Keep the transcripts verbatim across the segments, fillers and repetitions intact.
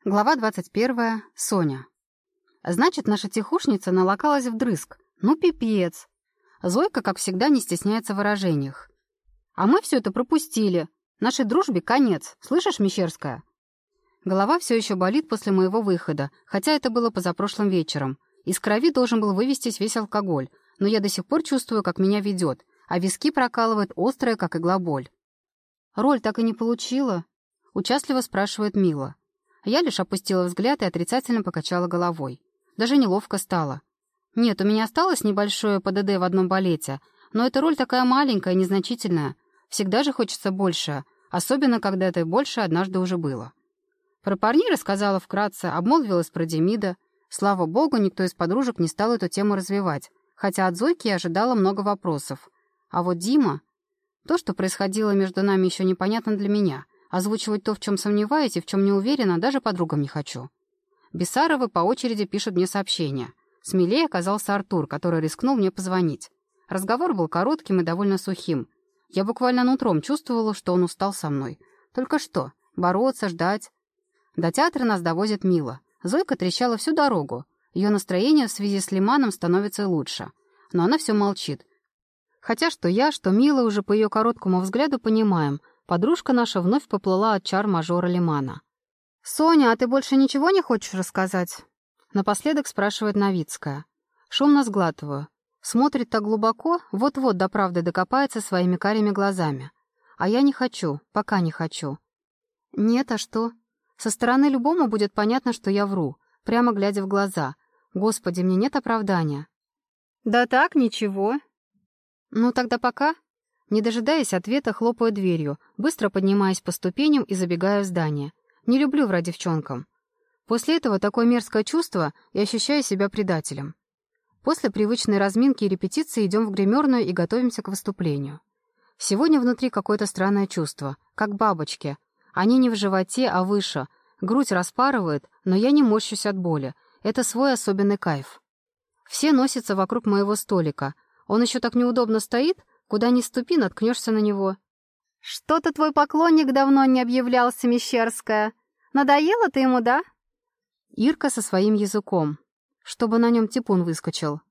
Глава двадцать первая. Соня. Значит, наша тихушница налокалась вдрызг. Ну, пипец. Зойка, как всегда, не стесняется в выражениях. А мы все это пропустили. Нашей дружбе конец. Слышишь, Мещерская? Голова все еще болит после моего выхода, хотя это было позапрошлым вечером. Из крови должен был вывестись весь алкоголь, но я до сих пор чувствую, как меня ведет, а виски прокалывает острая, как игла, боль. «Роль так и не получила?» — участливо спрашивает Мила. Я лишь опустила взгляд и отрицательно покачала головой. Даже неловко стало. Нет, у меня осталось небольшое ПДД в одном балете, но эта роль такая маленькая, незначительная. Всегда же хочется большее, особенно когда это больше однажды уже было. Про парни рассказала вкратце, обмолвилась про Демида. Слава богу, никто из подружек не стал эту тему развивать, хотя от Зойки я ожидала много вопросов. А вот Дима... То, что происходило между нами, еще непонятно для меня. Озвучивать то, в чем сомневаюсь и в чем не уверена, даже подругам не хочу. Бессаровы по очереди пишут мне сообщения. Смелее оказался Артур, который рискнул мне позвонить. Разговор был коротким и довольно сухим. Я буквально нутром чувствовала, что он устал со мной. Только что? Бороться, ждать? До театра нас довозит Мила. Зойка трещала всю дорогу. Ее настроение в связи с Лиманом становится лучше. Но она все молчит. Хотя что я, что Мила уже по ее короткому взгляду понимаем, подружка наша вновь поплыла от чар мажора Лимана. «Соня, а ты больше ничего не хочешь рассказать?» Напоследок спрашивает Новицкая. Шумно сглатываю. Смотрит так глубоко, вот-вот до правды докопается своими карими глазами. А я не хочу, пока не хочу. Нет, а что? Со стороны любому будет понятно, что я вру, прямо глядя в глаза. Господи, мне нет оправдания. «Да так, ничего». «Ну тогда пока». Не дожидаясь ответа, хлопаю дверью, быстро поднимаясь по ступеням и забегаю в здание. Не люблю врать девчонкам. После этого такое мерзкое чувство и ощущаю себя предателем. После привычной разминки и репетиции идем в гримерную и готовимся к выступлению. Сегодня внутри какое-то странное чувство, как бабочки. Они не в животе, а выше. Грудь распарывает, но я не морщусь от боли. Это свой особенный кайф. Все носятся вокруг моего столика. Он еще так неудобно стоит, куда ни ступи, наткнешься на него. «Что-то твой поклонник давно не объявлялся, Мещерская. Надоело ты ему, да?» Ирка со своим языком, чтобы на нем типун выскочил.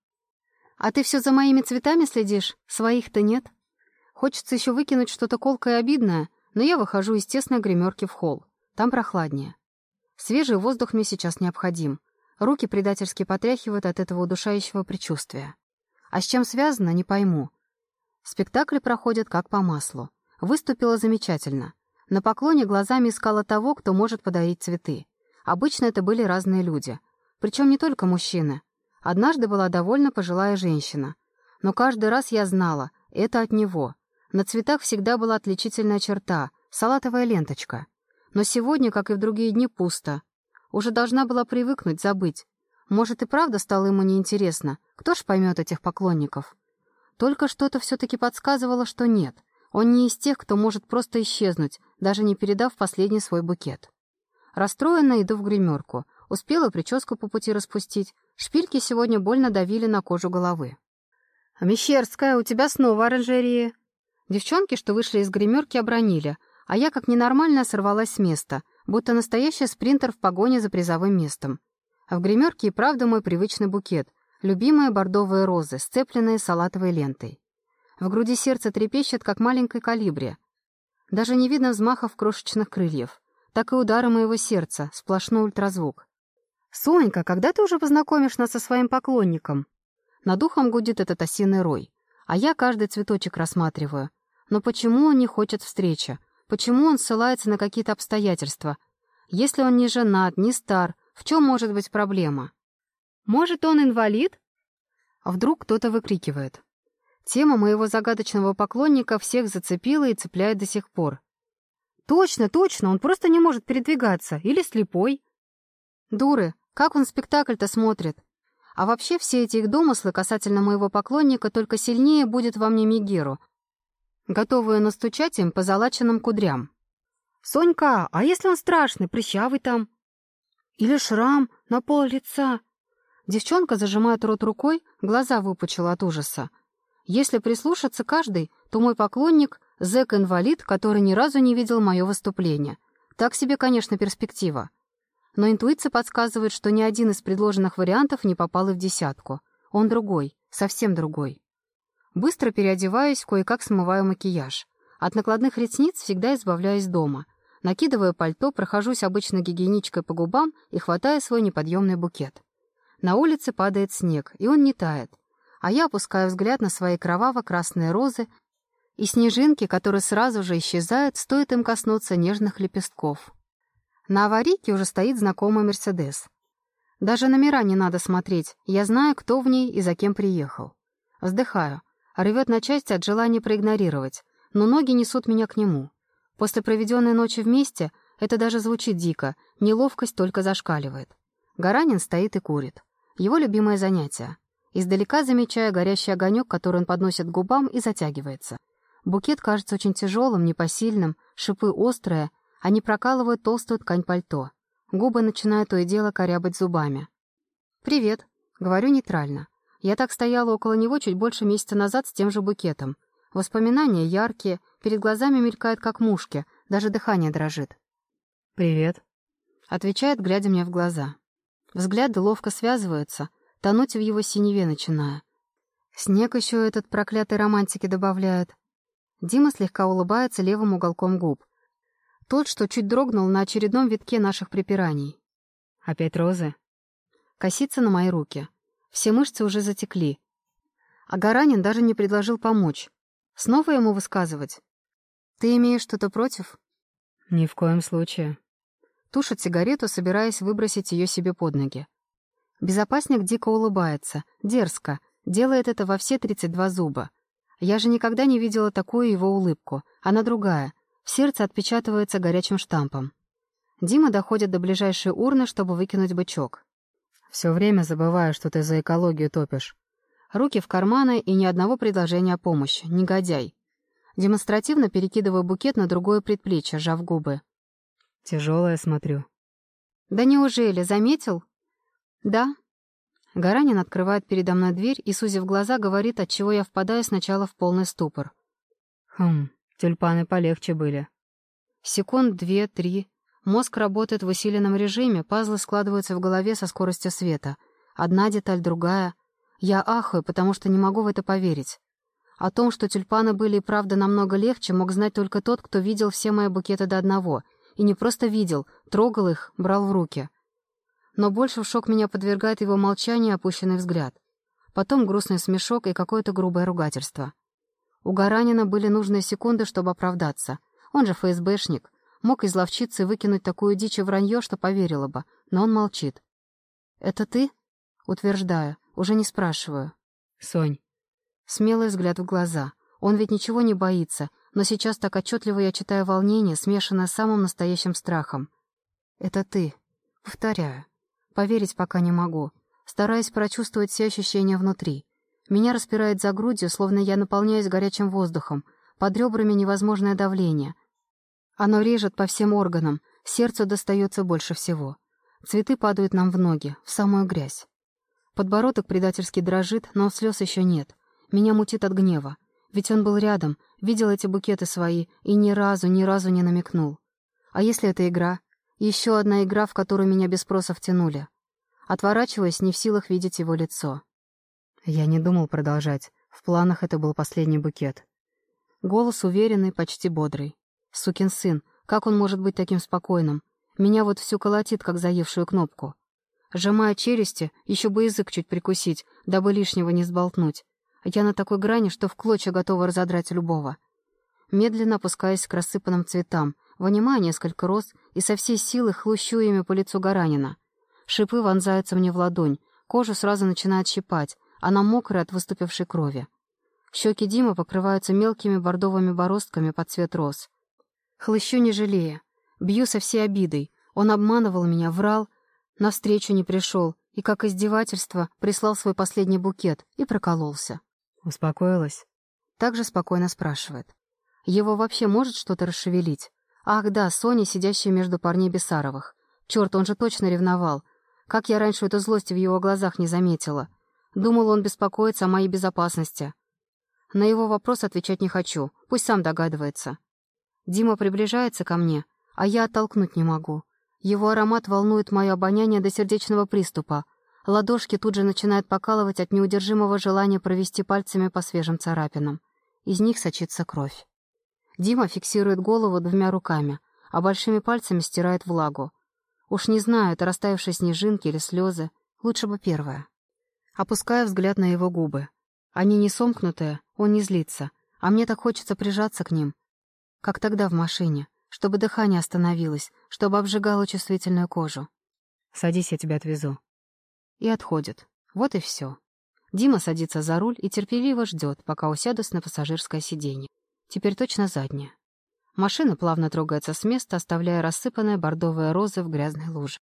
«А ты все за моими цветами следишь? Своих-то нет?» Хочется еще выкинуть что-то колкое и обидное, но я выхожу из тесной гримерки в холл. Там прохладнее. Свежий воздух мне сейчас необходим. Руки предательски потряхивают от этого удушающего предчувствия. А с чем связано, не пойму. Спектакли проходят как по маслу. Выступила замечательно. На поклоне глазами искала того, кто может подарить цветы. Обычно это были разные люди. Причем не только мужчины. Однажды была довольно пожилая женщина. Но каждый раз я знала, это от него. На цветах всегда была отличительная черта — салатовая ленточка. Но сегодня, как и в другие дни, пусто. Уже должна была привыкнуть, забыть. Может, и правда стало ему неинтересно. Кто ж поймет этих поклонников? Только что-то все-таки подсказывало, что нет. Он не из тех, кто может просто исчезнуть, даже не передав последний свой букет. Расстроенно иду в гримерку. Успела прическу по пути распустить. Шпильки сегодня больно давили на кожу головы. «Мещерская, у тебя снова оранжерея». Девчонки, что вышли из гримерки, обронили, а я как ненормальная сорвалась с места, будто настоящий спринтер в погоне за призовым местом. А в гримерке и правда мой привычный букет. Любимые бордовые розы, сцепленные салатовой лентой. В груди сердце трепещет, как маленькой калибри. Даже не видно взмахов крошечных крыльев. Так и удары моего сердца, сплошной ультразвук. «Сонька, когда ты уже познакомишь нас со своим поклонником?» Над ухом гудит этот осиный рой. А я каждый цветочек рассматриваю. Но почему он не хочет встречи? Почему он ссылается на какие-то обстоятельства? Если он не женат, не стар, в чем может быть проблема? Может, он инвалид? А вдруг кто-то выкрикивает. Тема моего загадочного поклонника всех зацепила и цепляет до сих пор. Точно, точно, он просто не может передвигаться. Или слепой. Дуры, как он спектакль-то смотрит? А вообще все эти их домыслы касательно моего поклонника только сильнее будет во мне Мегеру, готовую настучать им по залаченным кудрям. «Сонька, а если он страшный, прыщавый там? Или шрам на пол лица?» Девчонка зажимает рот рукой, глаза выпучила от ужаса. Если прислушаться каждый, то мой поклонник — зэк-инвалид, который ни разу не видел мое выступление. Так себе, конечно, перспектива. Но интуиция подсказывает, что ни один из предложенных вариантов не попал и в десятку. Он другой, совсем другой. Быстро переодеваюсь, кое-как смываю макияж. От накладных ресниц всегда избавляюсь дома. Накидываю пальто, прохожусь обычно гигиеничкой по губам и хватаю свой неподъемный букет. На улице падает снег, и он не тает. А я опускаю взгляд на свои кроваво-красные розы и снежинки, которые сразу же исчезают, стоит им коснуться нежных лепестков. На аварийке уже стоит знакомый «Мерседес». Даже номера не надо смотреть, я знаю, кто в ней и за кем приехал. Вздыхаю. Рвет на части от желания проигнорировать, но ноги несут меня к нему. После проведенной ночи вместе это даже звучит дико, неловкость только зашкаливает. Гаранин стоит и курит. Его любимое занятие. Издалека замечая горящий огонек, который он подносит к губам, и затягивается. Букет кажется очень тяжелым, непосильным, шипы острые, они прокалывают толстую ткань пальто. Губы начинают то и дело корябать зубами. «Привет», — говорю нейтрально. Я так стояла около него чуть больше месяца назад с тем же букетом. Воспоминания яркие, перед глазами мелькают как мушки, даже дыхание дрожит. «Привет», — отвечает, глядя мне в глаза. Взгляды ловко связываются, тонуть в его синеве начиная. Снег еще этот проклятый романтики добавляет. Дима слегка улыбается левым уголком губ. Тот, что чуть дрогнул на очередном витке наших припираний. «Опять розы?» Косится на мои руки. Все мышцы уже затекли. А Гаранин даже не предложил помочь. Снова ему высказывать? Ты имеешь что-то против? «Ни в коем случае». Тушит сигарету, собираясь выбросить ее себе под ноги. Безопасник дико улыбается, дерзко, делает это во все тридцать два зуба. Я же никогда не видела такую его улыбку. Она другая. В сердце отпечатывается горячим штампом. Дима доходит до ближайшей урны, чтобы выкинуть бычок. «Все время забываю, что ты за экологию топишь». Руки в карманы и ни одного предложения о помощи. Негодяй. Демонстративно перекидываю букет на другое предплечье, сжав губы. «Тяжелая, смотрю». «Да неужели? Заметил?» «Да». Гаранин открывает передо мной дверь и, сузив глаза, говорит, отчего я впадаю сначала в полный ступор. «Хм, тюльпаны полегче были». Секунд две-три. Мозг работает в усиленном режиме, пазлы складываются в голове со скоростью света. Одна деталь, другая. Я ахаю, потому что не могу в это поверить. О том, что тюльпаны были и правда намного легче, мог знать только тот, кто видел все мои букеты до одного. И не просто видел, трогал их, брал в руки. Но больше в шок меня подвергает его молчание и опущенный взгляд. Потом грустный смешок и какое-то грубое ругательство. У Гаранина были нужные секунды, чтобы оправдаться. Он же ФСБшник. Мог изловчиться и выкинуть такую дичь и вранье, что поверила бы, но он молчит. «Это ты?» Утверждаю, уже не спрашиваю. «Сонь». Смелый взгляд в глаза. Он ведь ничего не боится, но сейчас так отчетливо я читаю волнение, смешанное с самым настоящим страхом. «Это ты?» Повторяю. Поверить пока не могу. Стараюсь прочувствовать все ощущения внутри. Меня распирает за грудью, словно я наполняюсь горячим воздухом. Под ребрами невозможное давление. Оно режет по всем органам, сердцу достается больше всего. Цветы падают нам в ноги, в самую грязь. Подбородок предательски дрожит, но слез еще нет. Меня мутит от гнева. Ведь он был рядом, видел эти букеты свои и ни разу, ни разу не намекнул. А если это игра? Еще одна игра, в которую меня без спроса втянули. Отворачиваясь, не в силах видеть его лицо. Я не думал продолжать. В планах это был последний букет. Голос уверенный, почти бодрый. Сукин сын, как он может быть таким спокойным? Меня вот всю колотит, как заевшую кнопку. Сжимая челюсти, еще бы язык чуть прикусить, дабы лишнего не сболтнуть. Я на такой грани, что в клочья готова разодрать любого. Медленно опускаясь к рассыпанным цветам, вынимаю несколько роз и со всей силы хлущу ими по лицу Гаранина. Шипы вонзаются мне в ладонь, кожу сразу начинает щипать, она мокрая от выступившей крови. Щеки Димы покрываются мелкими бордовыми бороздками под цвет роз. Хлыщу не жалея. Бью со всей обидой. Он обманывал меня, врал, навстречу не пришел и, как издевательство, прислал свой последний букет и прокололся. «Успокоилась?» Так же спокойно спрашивает. Его вообще может что-то расшевелить? Ах да, Соня, сидящая между парней Бессаровых. Черт, он же точно ревновал. Как я раньше эту злость в его глазах не заметила. Думал, он беспокоится о моей безопасности. На его вопрос отвечать не хочу, пусть сам догадывается. Дима приближается ко мне, а я оттолкнуть не могу. Его аромат волнует мое обоняние до сердечного приступа. Ладошки тут же начинают покалывать от неудержимого желания провести пальцами по свежим царапинам. Из них сочится кровь. Дима фиксирует голову двумя руками, а большими пальцами стирает влагу. Уж не знаю, это растаявшие снежинки или слезы. Лучше бы первое. Опускаю взгляд на его губы. Они не сомкнутые, он не злится, а мне так хочется прижаться к ним. Как тогда в машине, чтобы дыхание остановилось, чтобы обжигало чувствительную кожу. «Садись, я тебя отвезу». И отходит. Вот и все. Дима садится за руль и терпеливо ждет, пока усядусь на пассажирское сиденье. Теперь точно заднее. Машина плавно трогается с места, оставляя рассыпанные бордовые розы в грязной луже.